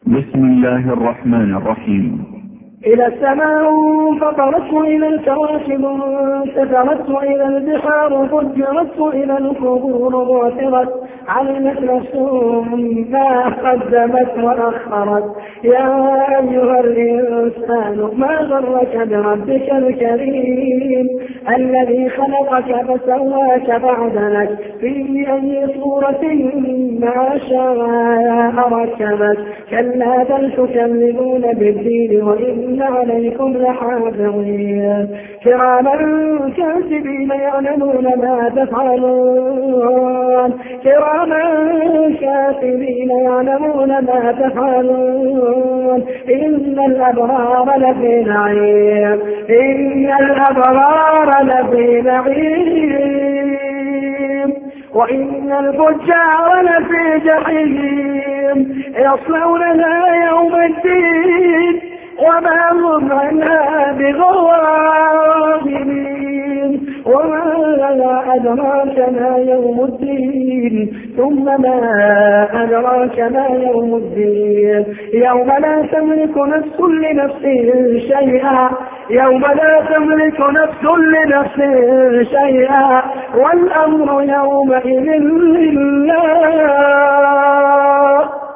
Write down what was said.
بسم الله الرحمن الرحيم. إلى السماء فطرت إلى الكواكب انتثرت إلى البحار فجرت إلى القبور بعثرت علمت نفس ما قدمت وأخرت. يا أيها الإنسان ما غرك بربك الكريم الذي خلقك فسواك فعدلك في أي صورة ما شاء ركبك. كلا بل تكذبون بالدين وإن عليكم لحافظين كراما كاتبين يعلمون ما تفعلون. كراما كاتبين يعلمون ما تفعلون. إن الأبرار لفي نعيم. إن الأبرار لفي نعيم وإن الفجار لفي جحيم يصلونها يوم الدين وما هم عنها بغافلين. وما أدراك ما يوم الدين ثم ما أدراك ما يوم الدين يوم لا تملك نفس لنفس شيئا. يوم لا تملك نفس لنفس شيئا والأمر يومئذ لله.